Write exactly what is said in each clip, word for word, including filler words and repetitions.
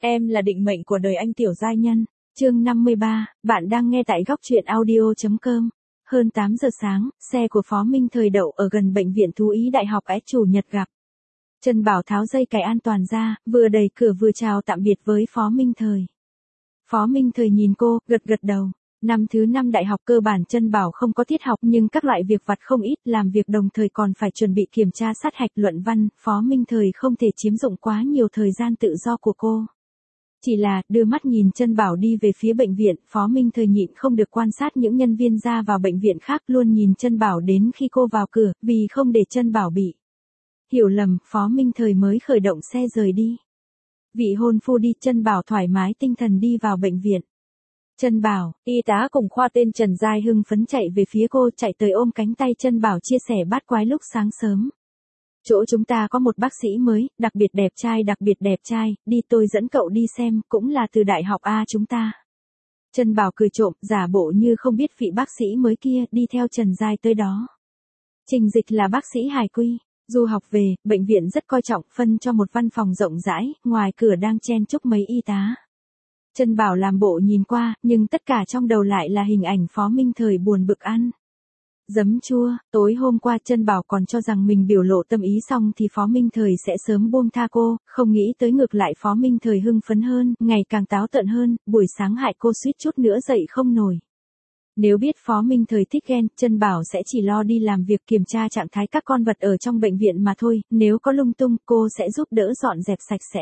Em là định mệnh của đời anh tiểu giai nhân. Chương năm mươi ba, bạn đang nghe tại góc truyện audio chấm com. Hơn tám giờ sáng, xe của Phó Minh Thời đậu ở gần bệnh viện thú y Đại học Ái Chủ Nhật gặp. Trân Bảo tháo dây cài an toàn ra, vừa đẩy cửa vừa chào tạm biệt với Phó Minh Thời. Phó Minh Thời nhìn cô, gật gật đầu. Năm thứ năm đại học cơ bản Trân Bảo không có tiết học nhưng các loại việc vặt không ít, làm việc đồng thời còn phải chuẩn bị kiểm tra sát hạch luận văn, Phó Minh Thời không thể chiếm dụng quá nhiều thời gian tự do của cô. Chỉ là, đưa mắt nhìn Trân Bảo đi về phía bệnh viện, Phó Minh Thời nhịn không được quan sát những nhân viên ra vào bệnh viện khác, luôn nhìn Trân Bảo đến khi cô vào cửa, vì không để Trân Bảo bị hiểu lầm, Phó Minh Thời mới khởi động xe rời đi. Vị hôn phu đi, Trân Bảo thoải mái tinh thần đi vào bệnh viện. Trân Bảo, y tá cùng khoa tên Trần Giai hưng phấn chạy về phía cô, chạy tới ôm cánh tay Trân Bảo chia sẻ bát quái lúc sáng sớm. Chỗ chúng ta có một bác sĩ mới, đặc biệt đẹp trai đặc biệt đẹp trai, đi tôi dẫn cậu đi xem, cũng là từ đại học A chúng ta. Trân Bảo cười trộm, giả bộ như không biết vị bác sĩ mới kia, đi theo Trần Giai tới đó. Trình Dịch là bác sĩ hài quy, du học về, bệnh viện rất coi trọng, phân cho một văn phòng rộng rãi, ngoài cửa đang chen chúc mấy y tá. Trân Bảo làm bộ nhìn qua, nhưng tất cả trong đầu lại là hình ảnh Phó Minh Thời buồn bực ăn giấm chua. Tối hôm qua Trân Bảo còn cho rằng mình biểu lộ tâm ý xong thì Phó Minh Thời sẽ sớm buông tha cô, không nghĩ tới ngược lại Phó Minh Thời hưng phấn hơn, ngày càng táo tợn hơn, buổi sáng hại cô suýt chút nữa dậy không nổi. Nếu biết Phó Minh Thời thích ghen, Trân Bảo sẽ chỉ lo đi làm việc kiểm tra trạng thái các con vật ở trong bệnh viện mà thôi, nếu có lung tung, cô sẽ giúp đỡ dọn dẹp sạch sẽ.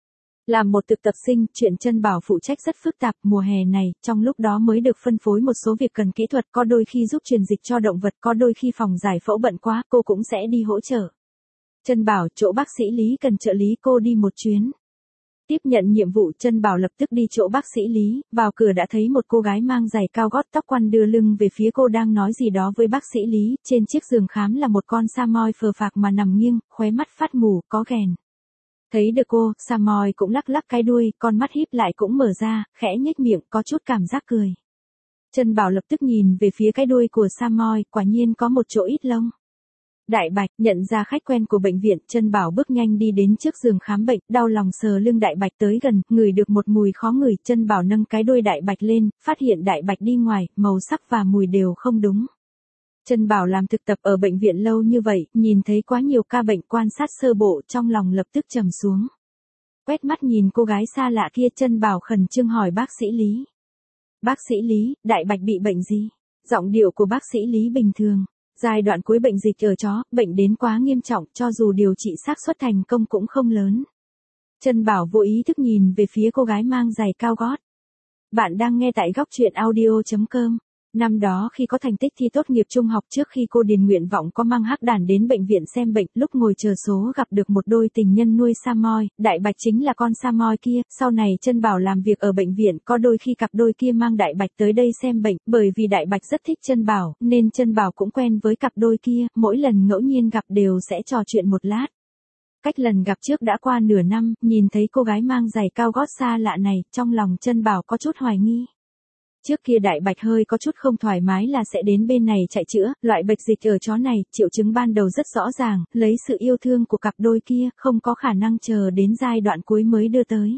Làm một thực tập sinh, chuyện Trân Bảo phụ trách rất phức tạp, mùa hè này, trong lúc đó mới được phân phối một số việc cần kỹ thuật, có đôi khi giúp truyền dịch cho động vật, có đôi khi phòng giải phẫu bận quá, cô cũng sẽ đi hỗ trợ. Trân Bảo, chỗ bác sĩ Lý cần trợ lý cô đi một chuyến. Tiếp nhận nhiệm vụ, Trân Bảo lập tức đi chỗ bác sĩ Lý, vào cửa đã thấy một cô gái mang giày cao gót tóc quăn đưa lưng về phía cô đang nói gì đó với bác sĩ Lý, trên chiếc giường khám là một con Samoy phờ phạc mà nằm nghiêng, khóe mắt phát mù, có ghèn. Thấy được cô, Samoy cũng lắc lắc cái đuôi, con mắt híp lại cũng mở ra, khẽ nhếch miệng, có chút cảm giác cười. Trân Bảo lập tức nhìn về phía cái đuôi của Samoy, quả nhiên có một chỗ ít lông. Đại Bạch, nhận ra khách quen của bệnh viện, Trân Bảo bước nhanh đi đến trước giường khám bệnh, đau lòng sờ lưng Đại Bạch tới gần, ngửi được một mùi khó ngửi, Trân Bảo nâng cái đuôi Đại Bạch lên, phát hiện Đại Bạch đi ngoài, màu sắc và mùi đều không đúng. Trân Bảo làm thực tập ở bệnh viện lâu như vậy, nhìn thấy quá nhiều ca bệnh, quan sát sơ bộ, trong lòng lập tức trầm xuống. Quét mắt nhìn cô gái xa lạ kia, Trân Bảo khẩn trương hỏi bác sĩ Lý. Bác sĩ Lý, Đại Bạch bị bệnh gì? Giọng điệu của bác sĩ Lý bình thường. Giai đoạn cuối bệnh dịch ở chó, bệnh đến quá nghiêm trọng, cho dù điều trị xác suất thành công cũng không lớn. Trân Bảo vô ý thức nhìn về phía cô gái mang giày cao gót. Bạn đang nghe tại góc truyện audio chấm com. Năm đó khi có thành tích thi tốt nghiệp trung học, trước khi cô điền nguyện vọng có mang hắc đàn đến bệnh viện xem bệnh, lúc ngồi chờ số gặp được một đôi tình nhân nuôi Samoy, Đại Bạch chính là con Samoy kia, sau này Trân Bảo làm việc ở bệnh viện, có đôi khi cặp đôi kia mang Đại Bạch tới đây xem bệnh, bởi vì Đại Bạch rất thích Trân Bảo, nên Trân Bảo cũng quen với cặp đôi kia, mỗi lần ngẫu nhiên gặp đều sẽ trò chuyện một lát. Cách lần gặp trước đã qua nửa năm, nhìn thấy cô gái mang giày cao gót xa lạ này, trong lòng Trân Bảo có chút hoài nghi. Trước kia Đại Bạch hơi có chút không thoải mái là sẽ đến bên này chạy chữa, loại bệnh dịch ở chó này, triệu chứng ban đầu rất rõ ràng, lấy sự yêu thương của cặp đôi kia, không có khả năng chờ đến giai đoạn cuối mới đưa tới.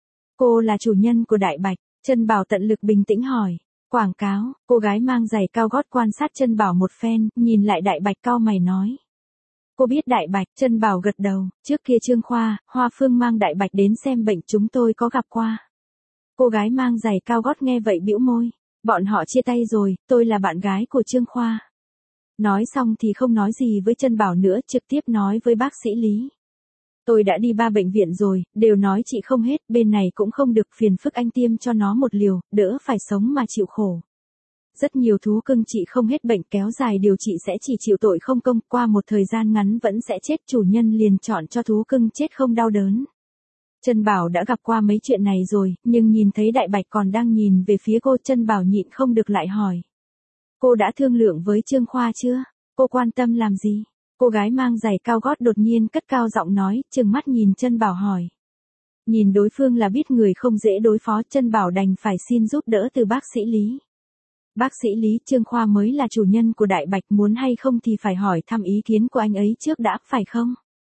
Cô là chủ nhân của Đại Bạch, Trân Bảo tận lực bình tĩnh hỏi. Quảng cáo, cô gái mang giày cao gót quan sát Trân Bảo một phen, nhìn lại Đại Bạch cau mày nói. Cô biết Đại Bạch, Trân Bảo gật đầu, trước kia Trương Khoa, Hoa Phương mang Đại Bạch đến xem bệnh, chúng tôi có gặp qua. Cô gái mang giày cao gót nghe vậy bĩu môi. Bọn họ chia tay rồi, tôi là bạn gái của Trương Khoa. Nói xong thì không nói gì với Trân Bảo nữa, trực tiếp nói với bác sĩ Lý. Tôi đã đi ba bệnh viện rồi, đều nói chị không hết, bên này cũng không được, phiền phức anh tiêm cho nó một liều, đỡ phải sống mà chịu khổ. Rất nhiều thú cưng chị không hết bệnh, kéo dài điều trị sẽ chỉ chịu tội không công, qua một thời gian ngắn vẫn sẽ chết, chủ nhân liền chọn cho thú cưng chết không đau đớn. Trân Bảo đã gặp qua mấy chuyện này rồi, nhưng nhìn thấy Đại Bạch còn đang nhìn về phía cô, Trân Bảo nhịn không được lại hỏi. Cô đã thương lượng với Trương Khoa chưa? Cô quan tâm làm gì? Cô gái mang giày cao gót đột nhiên cất cao giọng nói, trừng mắt nhìn Trân Bảo hỏi. Nhìn đối phương là biết người không dễ đối phó, Trân Bảo đành phải xin giúp đỡ từ bác sĩ Lý. Bác sĩ Lý, Trương Khoa mới là chủ nhân của Đại Bạch, muốn hay không thì phải hỏi thăm ý kiến của anh ấy trước đã, phải không?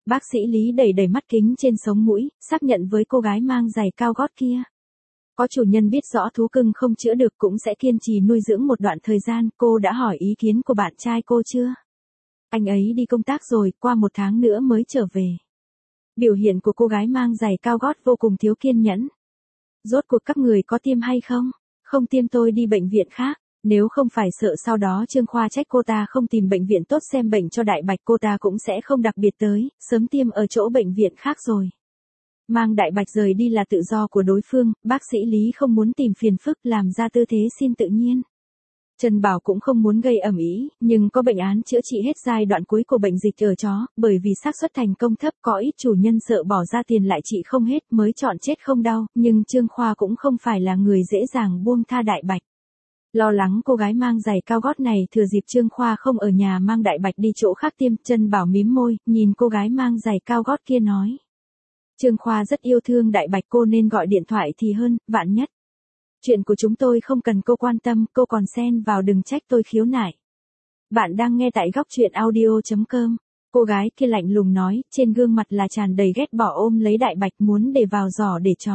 Bác sĩ Lý đẩy đẩy mắt kính trên sống mũi, xác nhận với cô gái mang giày cao gót kia. Có chủ nhân biết rõ thú cưng không chữa được cũng sẽ kiên trì nuôi dưỡng một đoạn thời gian, cô đã hỏi ý kiến của bạn trai cô chưa? Anh ấy đi công tác rồi, qua một tháng nữa mới trở về. Biểu hiện của cô gái mang giày cao gót vô cùng thiếu kiên nhẫn. Rốt cuộc các người có tiêm hay không? Không tiêm tôi đi bệnh viện khác. Nếu không phải sợ sau đó Trương Khoa trách cô ta không tìm bệnh viện tốt xem bệnh cho Đại Bạch, cô ta cũng sẽ không đặc biệt tới, sớm tiêm ở chỗ bệnh viện khác rồi. Mang Đại Bạch rời đi là tự do của đối phương, bác sĩ Lý không muốn tìm phiền phức, làm ra tư thế xin tự nhiên. Trần Bảo cũng không muốn gây ầm ĩ, nhưng có bệnh án chữa trị hết giai đoạn cuối của bệnh dịch ở chó, bởi vì xác suất thành công thấp, có ít chủ nhân sợ bỏ ra tiền lại trị không hết mới chọn chết không đau, nhưng Trương Khoa cũng không phải là người dễ dàng buông tha Đại Bạch. Lo lắng cô gái mang giày cao gót này thừa dịp Trương Khoa không ở nhà mang Đại Bạch đi chỗ khác tiêm, Trân Bảo mím môi, nhìn cô gái mang giày cao gót kia nói. Trương Khoa rất yêu thương Đại Bạch, cô nên gọi điện thoại thì hơn, vạn nhất. Chuyện của chúng tôi không cần cô quan tâm, cô còn xen vào đừng trách tôi khiếu nại. Bạn đang nghe tại góc truyện audio chấm com. Cô gái kia lạnh lùng nói, trên gương mặt là tràn đầy ghét bỏ, ôm lấy Đại Bạch muốn để vào giỏ để chó.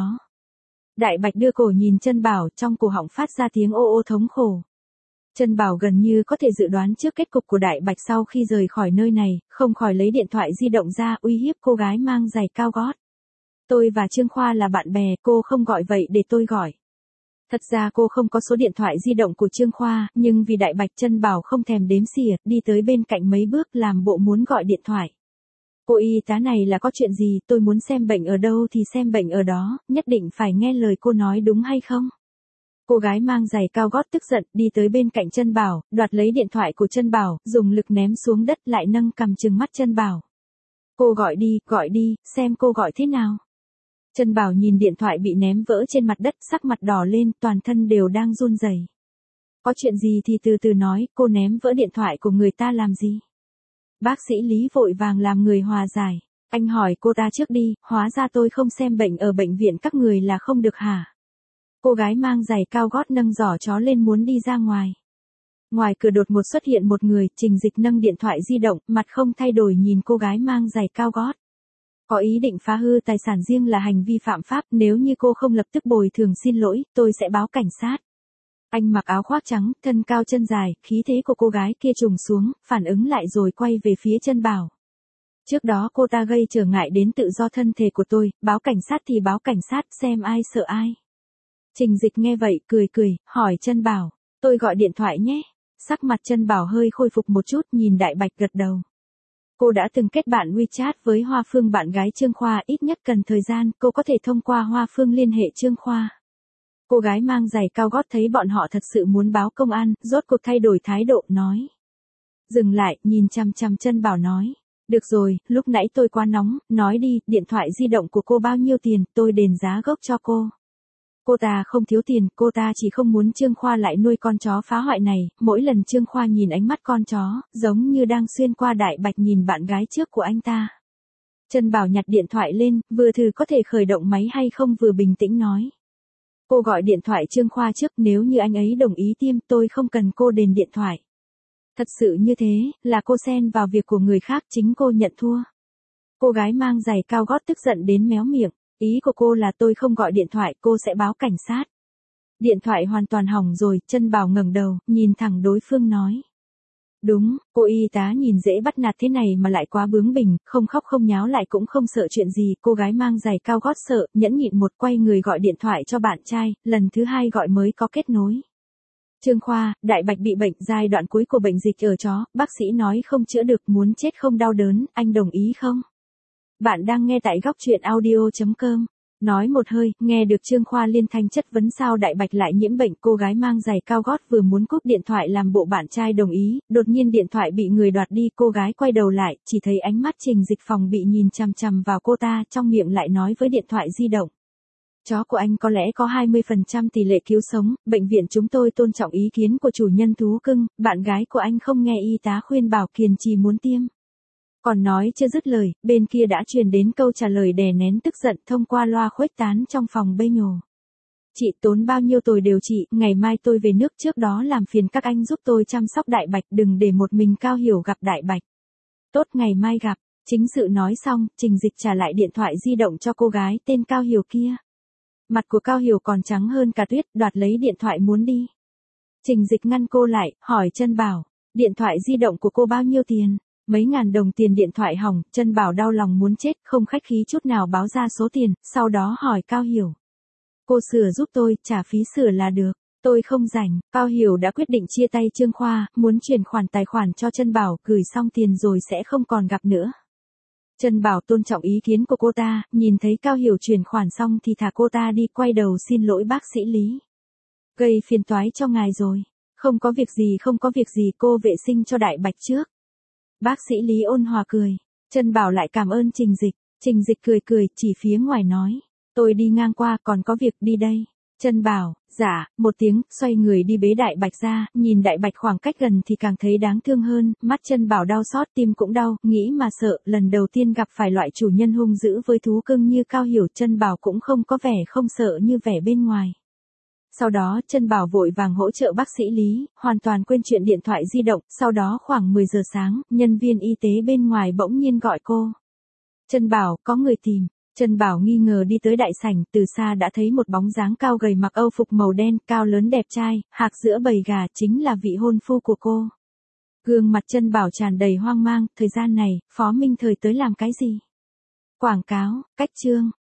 Đại Bạch đưa cổ nhìn Trân Bảo, trong cổ họng phát ra tiếng ô ô thống khổ. Trân Bảo gần như có thể dự đoán trước kết cục của Đại Bạch sau khi rời khỏi nơi này, không khỏi lấy điện thoại di động ra uy hiếp cô gái mang giày cao gót. Tôi và Trương Khoa là bạn bè, cô không gọi vậy để tôi gọi. Thật ra cô không có số điện thoại di động của Trương Khoa, nhưng vì Đại Bạch, Trân Bảo không thèm đếm xỉa, đi tới bên cạnh mấy bước làm bộ muốn gọi điện thoại. Cô y tá này là có chuyện gì, tôi muốn xem bệnh ở đâu thì xem bệnh ở đó, nhất định phải nghe lời cô nói đúng hay không? Cô gái mang giày cao gót tức giận, đi tới bên cạnh Trân Bảo, đoạt lấy điện thoại của Trân Bảo, dùng lực ném xuống đất, lại nâng cằm trừng mắt Trân Bảo. Cô gọi đi, gọi đi, xem cô gọi thế nào. Trân Bảo nhìn điện thoại bị ném vỡ trên mặt đất, sắc mặt đỏ lên, toàn thân đều đang run rẩy. Có chuyện gì thì từ từ nói, cô ném vỡ điện thoại của người ta làm gì? Bác sĩ Lý vội vàng làm người hòa giải. Anh hỏi cô ta trước đi, hóa ra tôi không xem bệnh ở bệnh viện các người là không được hả? Cô gái mang giày cao gót nâng giỏ chó lên muốn đi ra ngoài. Ngoài cửa đột ngột xuất hiện một người, Trình Dịch nâng điện thoại di động, mặt không thay đổi nhìn cô gái mang giày cao gót. Có ý định phá hư tài sản riêng là hành vi phạm pháp, nếu như cô không lập tức bồi thường xin lỗi, tôi sẽ báo cảnh sát. Anh mặc áo khoác trắng, thân cao chân dài, khí thế của cô gái kia trùng xuống, phản ứng lại rồi quay về phía Trân Bảo. Trước đó cô ta gây trở ngại đến tự do thân thể của tôi, báo cảnh sát thì báo cảnh sát, xem ai sợ ai. Trình Dịch nghe vậy, cười cười, hỏi Trân Bảo, tôi gọi điện thoại nhé. Sắc mặt Trân Bảo hơi khôi phục một chút, nhìn Đại Bạch gật đầu. Cô đã từng kết bạn WeChat với Hoa Phương, bạn gái Trương Khoa, ít nhất cần thời gian, cô có thể thông qua Hoa Phương liên hệ Trương Khoa. Cô gái mang giày cao gót thấy bọn họ thật sự muốn báo công an, rốt cuộc thay đổi thái độ, nói. Dừng lại, nhìn chằm chằm Trân Bảo nói. Được rồi, lúc nãy tôi quá nóng, nói đi, điện thoại di động của cô bao nhiêu tiền, tôi đền giá gốc cho cô. Cô ta không thiếu tiền, cô ta chỉ không muốn Trương Khoa lại nuôi con chó phá hoại này, mỗi lần Trương Khoa nhìn ánh mắt con chó, giống như đang xuyên qua Đại Bạch nhìn bạn gái trước của anh ta. Trân Bảo nhặt điện thoại lên, vừa thử có thể khởi động máy hay không vừa bình tĩnh nói. Cô gọi điện thoại Trương Khoa trước, nếu như anh ấy đồng ý tiêm, tôi không cần cô đền điện thoại. Thật sự như thế, là cô xen vào việc của người khác, chính cô nhận thua. Cô gái mang giày cao gót tức giận đến méo miệng. Ý của cô là tôi không gọi điện thoại, cô sẽ báo cảnh sát. Điện thoại hoàn toàn hỏng rồi, Trân Bảo ngẩng đầu, nhìn thẳng đối phương nói. Đúng, cô y tá nhìn dễ bắt nạt thế này mà lại quá bướng bỉnh, không khóc không nháo lại cũng không sợ chuyện gì. Cô gái mang giày cao gót sợ, nhẫn nhịn một quay người gọi điện thoại cho bạn trai, lần thứ hai gọi mới có kết nối. Trương Khoa, Đại Bạch bị bệnh, giai đoạn cuối của bệnh dịch ở chó, bác sĩ nói không chữa được, muốn chết không đau đớn, anh đồng ý không? Bạn đang nghe tại góc truyện audio chấm com. Nói một hơi, nghe được Trương Khoa liên thanh chất vấn sao Đại Bạch lại nhiễm bệnh, cô gái mang giày cao gót vừa muốn cúp điện thoại làm bộ bạn trai đồng ý, đột nhiên điện thoại bị người đoạt đi, cô gái quay đầu lại, chỉ thấy ánh mắt Trình Dịch phòng bị nhìn chằm chằm vào cô ta, trong miệng lại nói với điện thoại di động. Chó của anh có lẽ có hai mươi phần trăm tỷ lệ cứu sống, bệnh viện chúng tôi tôn trọng ý kiến của chủ nhân thú cưng, bạn gái của anh không nghe y tá khuyên bảo kiên trì muốn tiêm. Còn nói chưa dứt lời, bên kia đã truyền đến câu trả lời đè nén tức giận thông qua loa khuếch tán trong phòng bê nhổ. Chị tốn bao nhiêu tôi đều trị, ngày mai tôi về nước, trước đó làm phiền các anh giúp tôi chăm sóc Đại Bạch, đừng để một mình Cao Hiểu gặp Đại Bạch. Tốt, ngày mai gặp. Chính sự nói xong, Trình Dịch trả lại điện thoại di động cho cô gái tên Cao Hiểu kia. Mặt của Cao Hiểu còn trắng hơn cả tuyết, đoạt lấy điện thoại muốn đi. Trình Dịch ngăn cô lại, hỏi Trân Bảo, điện thoại di động của cô bao nhiêu tiền? Mấy ngàn đồng tiền điện thoại hỏng, Trân Bảo đau lòng muốn chết, không khách khí chút nào báo ra số tiền, sau đó hỏi Cao Hiểu. Cô sửa giúp tôi, trả phí sửa là được. Tôi không rảnh. Cao Hiểu đã quyết định chia tay Trương Khoa, muốn chuyển khoản tài khoản cho Trân Bảo, gửi xong tiền rồi sẽ không còn gặp nữa. Trân Bảo tôn trọng ý kiến của cô ta, nhìn thấy Cao Hiểu chuyển khoản xong thì thả cô ta đi, quay đầu xin lỗi bác sĩ Lý. Gây phiền toái cho ngài rồi. Không có việc gì không có việc gì, cô vệ sinh cho Đại Bạch trước. Bác sĩ Lý ôn hòa cười. Trân Bảo lại cảm ơn Trình Dịch. Trình Dịch cười cười, chỉ phía ngoài nói. Tôi đi ngang qua, còn có việc đi đây. Trân Bảo, dạ, một tiếng, xoay người đi bế Đại Bạch ra, nhìn Đại Bạch khoảng cách gần thì càng thấy đáng thương hơn, mắt Trân Bảo đau xót, tim cũng đau, nghĩ mà sợ, lần đầu tiên gặp phải loại chủ nhân hung dữ với thú cưng như Cao Hiểu, Trân Bảo cũng không có vẻ không sợ như vẻ bên ngoài. Sau đó Trân Bảo vội vàng hỗ trợ bác sĩ Lý, hoàn toàn quên chuyện điện thoại di động, sau đó khoảng mười giờ sáng, nhân viên y tế bên ngoài bỗng nhiên gọi cô. Trân Bảo, có người tìm. Trân Bảo nghi ngờ đi tới đại sảnh, từ xa đã thấy một bóng dáng cao gầy mặc âu phục màu đen, cao lớn đẹp trai, hạc giữa bầy gà, chính là vị hôn phu của cô. Gương mặt Trân Bảo tràn đầy hoang mang, thời gian này, Phó Minh Thời tới làm cái gì? Quảng cáo, cách chương.